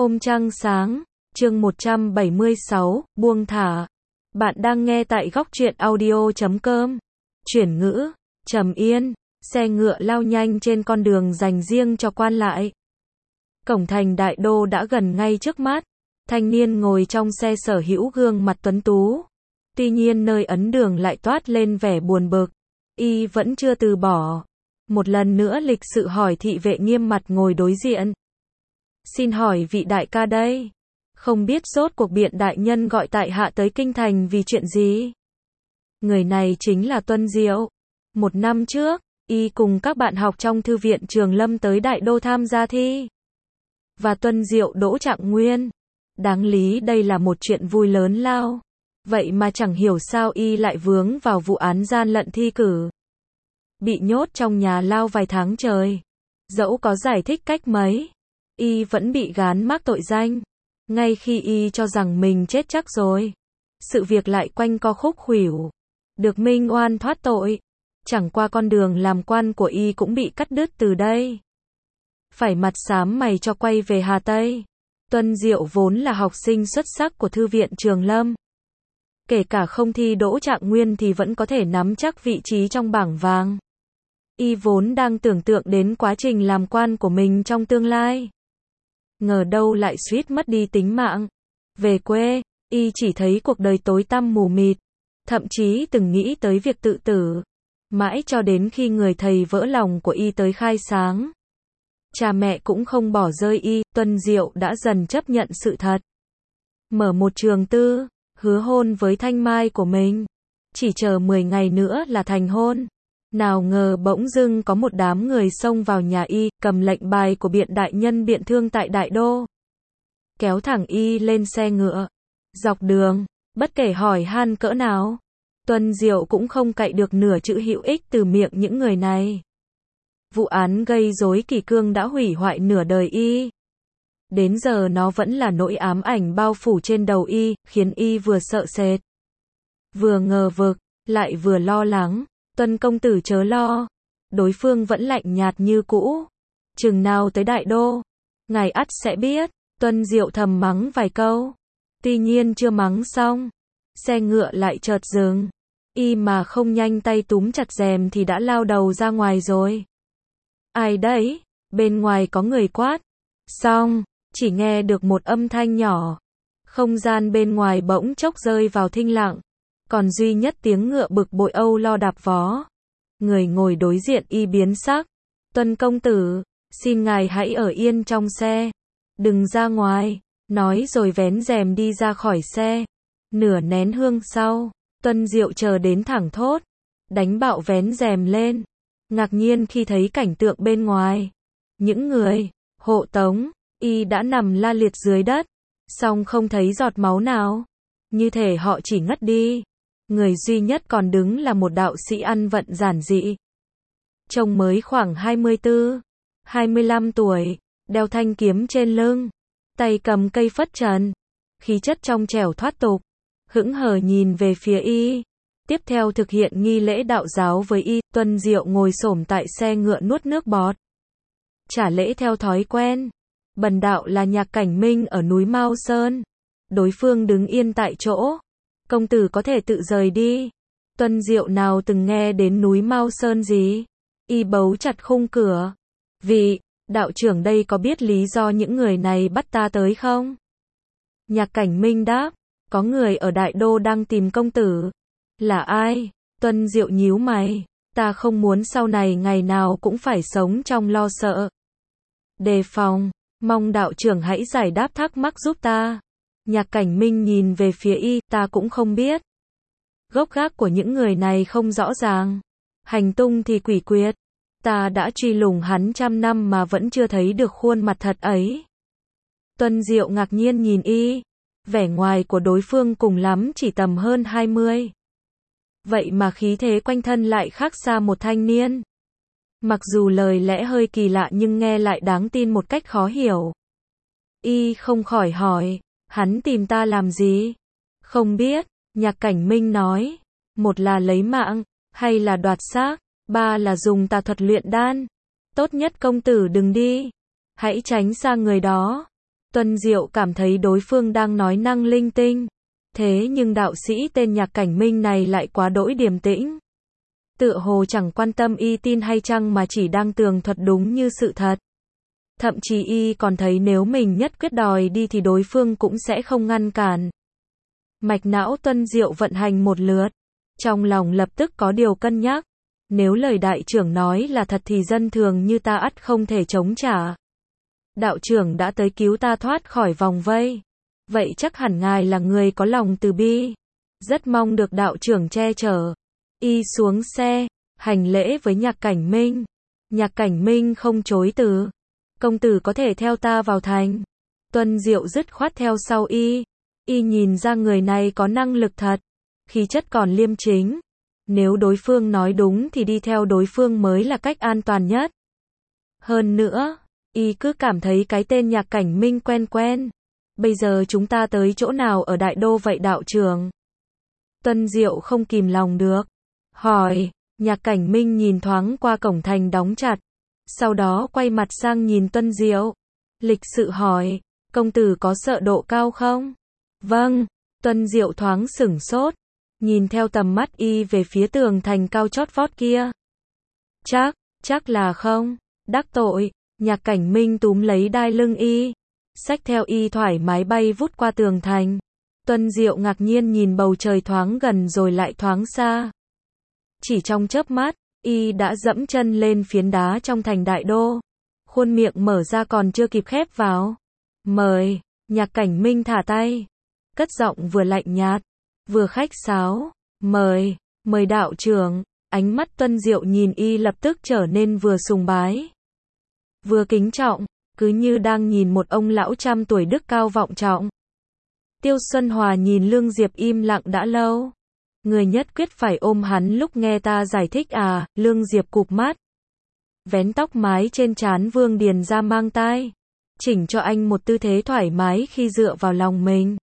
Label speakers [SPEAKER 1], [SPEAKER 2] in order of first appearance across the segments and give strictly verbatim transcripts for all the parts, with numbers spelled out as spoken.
[SPEAKER 1] Ôm trăng sáng, chương một trăm bảy mươi sáu, buông thả. Bạn đang nghe tại góc truyện audio chấm com. Chuyển ngữ, trầm yên, xe ngựa lao nhanh trên con đường dành riêng cho quan lại. Cổng thành Đại Đô đã gần ngay trước mắt. Thanh niên ngồi trong xe sở hữu gương mặt tuấn tú. Tuy nhiên nơi ấn đường lại toát lên vẻ buồn bực. Y vẫn chưa từ bỏ. Một lần nữa lịch sự hỏi thị vệ nghiêm mặt ngồi đối diện. Xin hỏi vị đại ca đây, không biết rốt cuộc biện đại nhân gọi tại hạ tới kinh thành vì chuyện gì? Người này chính là Tuân Diệu. Một năm trước, y cùng các bạn học trong thư viện Trường Lâm tới Đại Đô tham gia thi. Và Tuân Diệu đỗ trạng nguyên. Đáng lý đây là một chuyện vui lớn lao. Vậy mà chẳng hiểu sao y lại vướng vào vụ án gian lận thi cử. Bị nhốt trong nhà lao vài tháng trời. Dẫu có giải thích cách mấy, y vẫn bị gán mác tội danh. Ngay khi y cho rằng mình chết chắc rồi, sự việc lại quanh co khúc khuỷu. Được minh oan thoát tội. Chẳng qua con đường làm quan của y cũng bị cắt đứt từ đây. Phải mặt xám mày cho quay về Hà Tây. Tuân Diệu vốn là học sinh xuất sắc của thư viện Trường Lâm. Kể cả không thi đỗ trạng nguyên thì vẫn có thể nắm chắc vị trí trong bảng vàng. Y vốn đang tưởng tượng đến quá trình làm quan của mình trong tương lai. Ngờ đâu lại suýt mất đi tính mạng. Về quê, y chỉ thấy cuộc đời tối tăm mù mịt. Thậm chí từng nghĩ tới việc tự tử. Mãi cho đến khi người thầy vỡ lòng của y tới khai sáng. Cha mẹ cũng không bỏ rơi y, Tuân Diệu đã dần chấp nhận sự thật. Mở một trường tư, hứa hôn với Thanh Mai của mình. Chỉ chờ mười ngày nữa là thành hôn. Nào ngờ bỗng dưng có một đám người xông vào nhà y, cầm lệnh bài của biện đại nhân biện thương tại Đại Đô. Kéo thẳng y lên xe ngựa. Dọc đường, bất kể hỏi han cỡ nào, Tuân Diệu cũng không cậy được nửa chữ hữu ích từ miệng những người này. Vụ án gây rối kỷ cương đã hủy hoại nửa đời y. Đến giờ nó vẫn là nỗi ám ảnh bao phủ trên đầu y, khiến y vừa sợ sệt, vừa ngờ vực, lại vừa lo lắng. Tuân công tử chớ lo. Đối phương vẫn lạnh nhạt như cũ. Chừng nào tới Đại Đô, ngài ắt sẽ biết. Tuân Diệu thầm mắng vài câu. Tuy nhiên chưa mắng xong, xe ngựa lại chợt dừng. Y mà không nhanh tay túm chặt rèm thì đã lao đầu ra ngoài rồi. Ai đấy? Bên ngoài có người quát. Xong, chỉ nghe được một âm thanh nhỏ. Không gian bên ngoài bỗng chốc rơi vào thinh lặng. Còn duy nhất tiếng ngựa bực bội âu lo đạp vó. Người ngồi đối diện y biến sắc. Tuân công tử, xin ngài hãy ở yên trong xe. Đừng ra ngoài. Nói rồi vén rèm đi ra khỏi xe. Nửa nén hương sau, Tuân Diệu chờ đến thẳng thốt. Đánh bạo vén rèm lên. Ngạc nhiên khi thấy cảnh tượng bên ngoài. Những người hộ tống y đã nằm la liệt dưới đất. Song không thấy giọt máu nào. Như thể họ chỉ ngất đi. Người duy nhất còn đứng là một đạo sĩ ăn vận giản dị. Trông mới khoảng hai mươi tư, hai mươi lăm tuổi, đeo thanh kiếm trên lưng, tay cầm cây phất trần, khí chất trong trẻo thoát tục, hững hờ nhìn về phía y. Tiếp theo thực hiện nghi lễ đạo giáo với y, Tuân Diệu ngồi xổm tại xe ngựa nuốt nước bọt. Trả lễ theo thói quen. Bần đạo là Nhạc Cảnh Minh ở núi Mao Sơn. Đối phương đứng yên tại chỗ. Công tử có thể tự rời đi. Tuân Diệu nào từng nghe đến núi Mao Sơn gì? Y bấu chặt khung cửa. Vị, đạo trưởng đây có biết lý do những người này bắt ta tới không? Nhạc Cảnh Minh đáp, có người ở Đại Đô đang tìm công tử. Là ai? Tuân Diệu nhíu mày. Ta không muốn sau này ngày nào cũng phải sống trong lo sợ. Đề phòng, mong đạo trưởng hãy giải đáp thắc mắc giúp ta. Nhạc Cảnh Minh nhìn về phía y, ta cũng không biết. Gốc gác của những người này không rõ ràng. Hành tung thì quỷ quyệt. Ta đã truy lùng hắn trăm năm mà vẫn chưa thấy được khuôn mặt thật ấy. Tuân Diệu ngạc nhiên nhìn y. Vẻ ngoài của đối phương cùng lắm chỉ tầm hơn hai mươi. Vậy mà khí thế quanh thân lại khác xa một thanh niên. Mặc dù lời lẽ hơi kỳ lạ nhưng nghe lại đáng tin một cách khó hiểu. Y không khỏi hỏi. Hắn tìm ta làm gì? Không biết, Nhạc Cảnh Minh nói. Một là lấy mạng, hay là đoạt xác, ba là dùng tà thuật luyện đan. Tốt nhất công tử đừng đi. Hãy tránh xa người đó. Tuân Diệu cảm thấy đối phương đang nói năng linh tinh. Thế nhưng đạo sĩ tên Nhạc Cảnh Minh này lại quá đỗi điềm tĩnh. Tựa hồ chẳng quan tâm y tin hay chăng mà chỉ đang tường thuật đúng như sự thật. Thậm chí y còn thấy nếu mình nhất quyết đòi đi thì đối phương cũng sẽ không ngăn cản. Mạch não Tuân Diệu vận hành một lượt. Trong lòng lập tức có điều cân nhắc. Nếu lời đại trưởng nói là thật thì dân thường như ta ắt không thể chống trả. Đạo trưởng đã tới cứu ta thoát khỏi vòng vây. Vậy chắc hẳn ngài là người có lòng từ bi. Rất mong được đạo trưởng che chở. Y xuống xe, hành lễ với Nhạc Cảnh Minh. Nhạc Cảnh Minh không chối từ. Công tử có thể theo ta vào thành. Tuân Diệu dứt khoát theo sau y. Y nhìn ra người này có năng lực thật. Khí chất còn liêm chính. Nếu đối phương nói đúng thì đi theo đối phương mới là cách an toàn nhất. Hơn nữa, y cứ cảm thấy cái tên Nhạc Cảnh Minh quen quen. Bây giờ chúng ta tới chỗ nào ở Đại Đô vậy đạo trưởng? Tuân Diệu không kìm lòng được. Hỏi, Nhạc Cảnh Minh nhìn thoáng qua cổng thành đóng chặt. Sau đó quay mặt sang nhìn Tuân Diệu. Lịch sự hỏi, công tử có sợ độ cao không? Vâng, Tuân Diệu thoáng sửng sốt. Nhìn theo tầm mắt y về phía tường thành cao chót vót kia. Chắc, chắc là không. Đắc tội, Nhạc Cảnh Minh túm lấy đai lưng y. Xách theo y thoải mái bay vút qua tường thành. Tuân Diệu ngạc nhiên nhìn bầu trời thoáng gần rồi lại thoáng xa. Chỉ trong chớp mắt, y đã dẫm chân lên phiến đá trong thành Đại Đô. Khuôn miệng mở ra còn chưa kịp khép vào. Mời, Nhạc Cảnh Minh thả tay. Cất giọng vừa lạnh nhạt, vừa khách sáo. Mời, mời đạo trưởng. Ánh mắt Tuân Diệu nhìn y lập tức trở nên vừa sùng bái, vừa kính trọng, cứ như đang nhìn một ông lão trăm tuổi đức cao vọng trọng. Tiêu Xuân Hòa nhìn Lương Diệp im lặng đã lâu. Người nhất quyết phải ôm hắn lúc nghe ta giải thích à? Lương Diệp cụp mắt, vén tóc mái trên trán Vương Điền ra mang tai, chỉnh cho anh một tư thế thoải mái khi dựa vào lòng mình.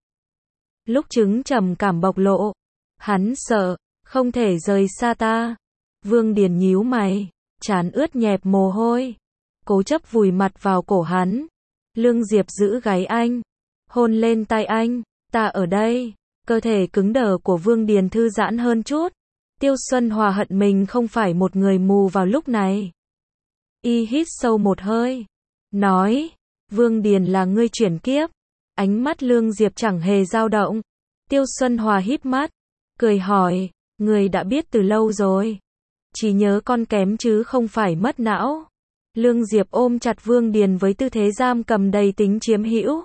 [SPEAKER 1] Lúc chứng trầm cảm bộc lộ, hắn sợ, không thể rời xa ta. Vương Điền nhíu mày, trán ướt nhẹp mồ hôi, cố chấp vùi mặt vào cổ hắn. Lương Diệp giữ gáy anh, hôn lên tai anh, ta ở đây. Cơ thể cứng đờ của Vương Điền thư giãn hơn chút. Tiêu Xuân Hòa hận mình không phải một người mù vào lúc này. Y hít sâu một hơi, nói, Vương Điền là ngươi chuyển kiếp. Ánh mắt Lương Diệp chẳng hề dao động. Tiêu Xuân Hòa híp mắt, cười hỏi, ngươi đã biết từ lâu rồi. Chỉ nhớ con kém chứ không phải mất não. Lương Diệp ôm chặt Vương Điền với tư thế giam cầm đầy tính chiếm hữu.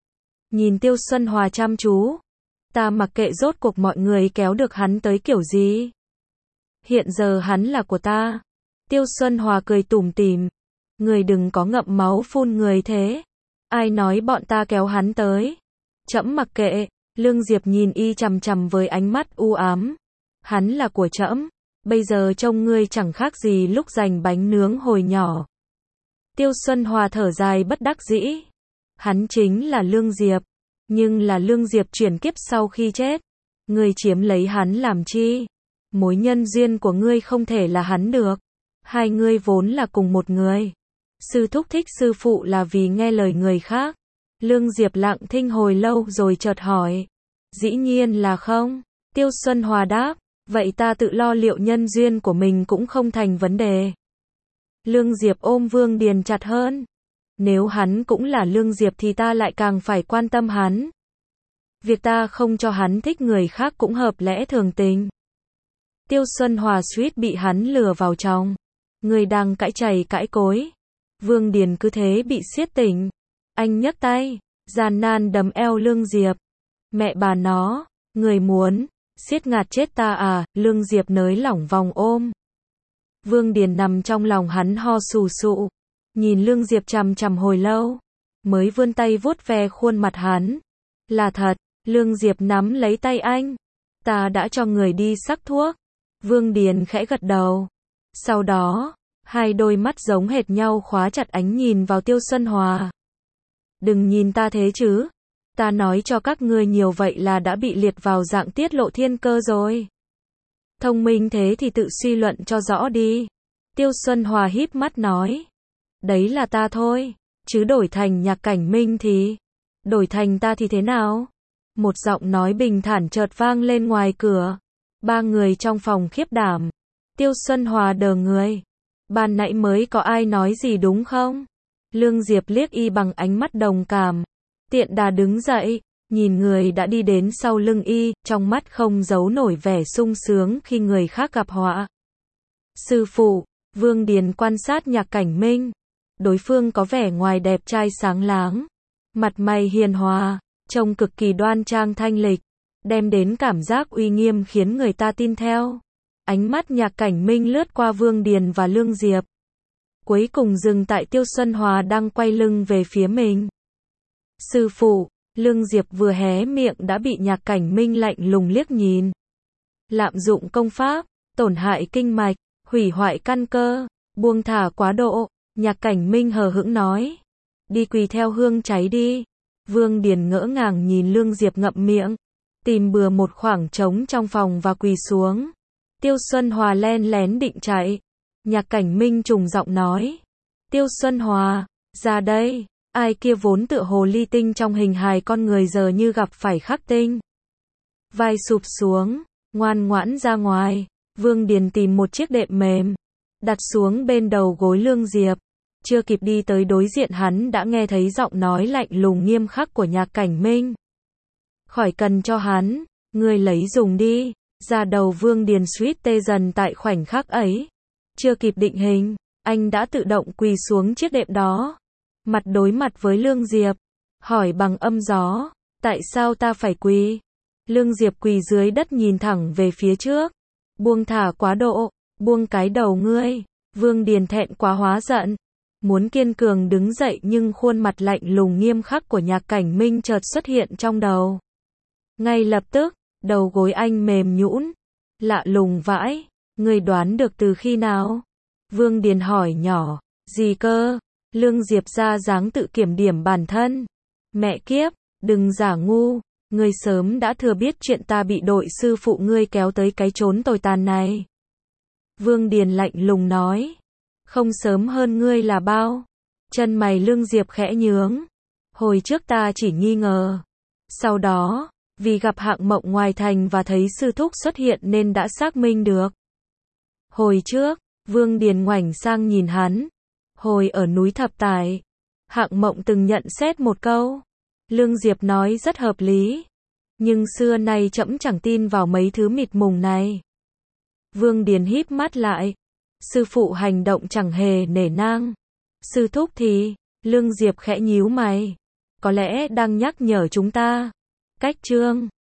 [SPEAKER 1] Nhìn Tiêu Xuân Hòa chăm chú. Ta mặc kệ rốt cuộc mọi người kéo được hắn tới kiểu gì. Hiện giờ hắn là của ta. Tiêu Xuân Hòa cười tủm tỉm. Người đừng có ngậm máu phun người thế. Ai nói bọn ta kéo hắn tới? Trẫm mặc kệ. Lương Diệp nhìn y chằm chằm với ánh mắt u ám. Hắn là của trẫm. Bây giờ trông ngươi chẳng khác gì lúc giành bánh nướng hồi nhỏ. Tiêu Xuân Hòa thở dài bất đắc dĩ. Hắn chính là Lương Diệp. Nhưng là Lương Diệp chuyển kiếp sau khi chết. Ngươi chiếm lấy hắn làm chi? Mối nhân duyên của ngươi không thể là hắn được. Hai ngươi vốn là cùng một người. Sư thúc thích sư phụ là vì nghe lời người khác. Lương Diệp lặng thinh hồi lâu rồi chợt hỏi. Dĩ nhiên là không. Tiêu Xuân Hòa đáp. Vậy ta tự lo liệu nhân duyên của mình cũng không thành vấn đề. Lương Diệp ôm Vương Điền chặt hơn. Nếu hắn cũng là Lương Diệp thì ta lại càng phải quan tâm hắn. Việc ta không cho hắn thích người khác cũng hợp lẽ thường tình. Tiêu Xuân Hòa suýt bị hắn lừa vào trong. Người đang cãi chày cãi cối. Vương Điền cứ thế bị xiết tỉnh. Anh nhấc tay, gian nan đấm eo Lương Diệp. Mẹ bà nó, người muốn siết ngạt chết ta à? Lương Diệp nới lỏng vòng ôm. Vương Điền nằm trong lòng hắn ho sù sụ. Nhìn Lương Diệp chằm chằm hồi lâu. Mới vươn tay vuốt ve khuôn mặt hắn. Là thật. Lương Diệp nắm lấy tay anh. Ta đã cho người đi sắc thuốc. Vương Điền khẽ gật đầu. Sau đó, hai đôi mắt giống hệt nhau khóa chặt ánh nhìn vào Tiêu Xuân Hòa. Đừng nhìn ta thế chứ. Ta nói cho các ngươi nhiều vậy là đã bị liệt vào dạng tiết lộ thiên cơ rồi. Thông minh thế thì tự suy luận cho rõ đi. Tiêu Xuân Hòa híp mắt nói. Đấy là ta thôi. Chứ đổi thành Nhạc Cảnh Minh thì. đổi thành ta thì thế nào? Một giọng nói bình thản chợt vang lên ngoài cửa. Ba người trong phòng khiếp đảm. Tiêu Xuân Hòa đờ người. Ban nãy mới có ai nói gì đúng không? Lương Diệp liếc y bằng ánh mắt đồng cảm. Tiện đà đứng dậy, nhìn người đã đi đến sau lưng y, trong mắt không giấu nổi vẻ sung sướng khi người khác gặp họa. Sư phụ, Vương Điền quan sát Nhạc Cảnh Minh. Đối phương có vẻ ngoài đẹp trai sáng láng, mặt mày hiền hòa, trông cực kỳ đoan trang thanh lịch, đem đến cảm giác uy nghiêm khiến người ta tin theo. Ánh mắt Nhạc Cảnh Minh lướt qua Vương Điền và Lương Diệp, cuối cùng dừng tại Tiêu Xuân Hòa đang quay lưng về phía mình. Sư phụ, Lương Diệp vừa hé miệng đã bị Nhạc Cảnh Minh lạnh lùng liếc nhìn. Lạm dụng công pháp, tổn hại kinh mạch, hủy hoại căn cơ, buông thả quá độ. Nhạc Cảnh Minh hờ hững nói. Đi quỳ theo hương cháy đi. Vương Điền ngỡ ngàng nhìn Lương Diệp ngậm miệng, tìm bừa một khoảng trống trong phòng và quỳ xuống. Tiêu Xuân Hòa len lén định chạy. Nhạc Cảnh Minh trùng giọng nói. Tiêu Xuân Hòa, ra đây. Ai kia vốn tựa hồ ly tinh trong hình hài con người giờ như gặp phải khắc tinh. Vai sụp xuống, ngoan ngoãn ra ngoài. Vương Điền tìm một chiếc đệm mềm, đặt xuống bên đầu gối Lương Diệp. Chưa kịp đi tới đối diện hắn đã nghe thấy giọng nói lạnh lùng nghiêm khắc của Nhạc Cảnh Minh. Khỏi cần cho hắn, ngươi lấy dùng đi. Da đầu Vương Điền suýt tê dần tại khoảnh khắc ấy. Chưa kịp định hình, anh đã tự động quỳ xuống chiếc đệm đó. Mặt đối mặt với Lương Diệp, hỏi bằng âm gió, tại sao ta phải quỳ? Lương Diệp quỳ dưới đất nhìn thẳng về phía trước. Buông thả quá độ, buông cái đầu ngươi. Vương Điền thẹn quá hóa giận, muốn kiên cường đứng dậy nhưng khuôn mặt lạnh lùng nghiêm khắc của Nhạc Cảnh Minh chợt xuất hiện trong đầu. Ngay lập tức, đầu gối anh mềm nhũn. Lạ lùng vãi, ngươi đoán được từ khi nào? Vương Điền hỏi nhỏ. Gì cơ? Lương Diệp ra dáng tự kiểm điểm bản thân. Mẹ kiếp, đừng giả ngu, ngươi sớm đã thừa biết chuyện ta bị đội sư phụ ngươi kéo tới cái chốn tồi tàn này. Vương Điền lạnh lùng nói. Không sớm hơn ngươi là bao? Chân mày Lương Diệp khẽ nhướng. Hồi trước ta chỉ nghi ngờ. Sau đó, vì gặp Hạng Mộng ngoài thành và thấy sư thúc xuất hiện nên đã xác minh được. Hồi trước, Vương Điền ngoảnh sang nhìn hắn. Hồi ở núi Thập Tài, Hạng Mộng từng nhận xét một câu. Lương Diệp nói rất hợp lý. Nhưng xưa nay trẫm chẳng tin vào mấy thứ mịt mùng này. Vương Điền híp mắt lại. Sư phụ hành động chẳng hề nể nang. Sư thúc thì, Lương Diệp khẽ nhíu mày. Có lẽ đang nhắc nhở chúng ta. Cách chương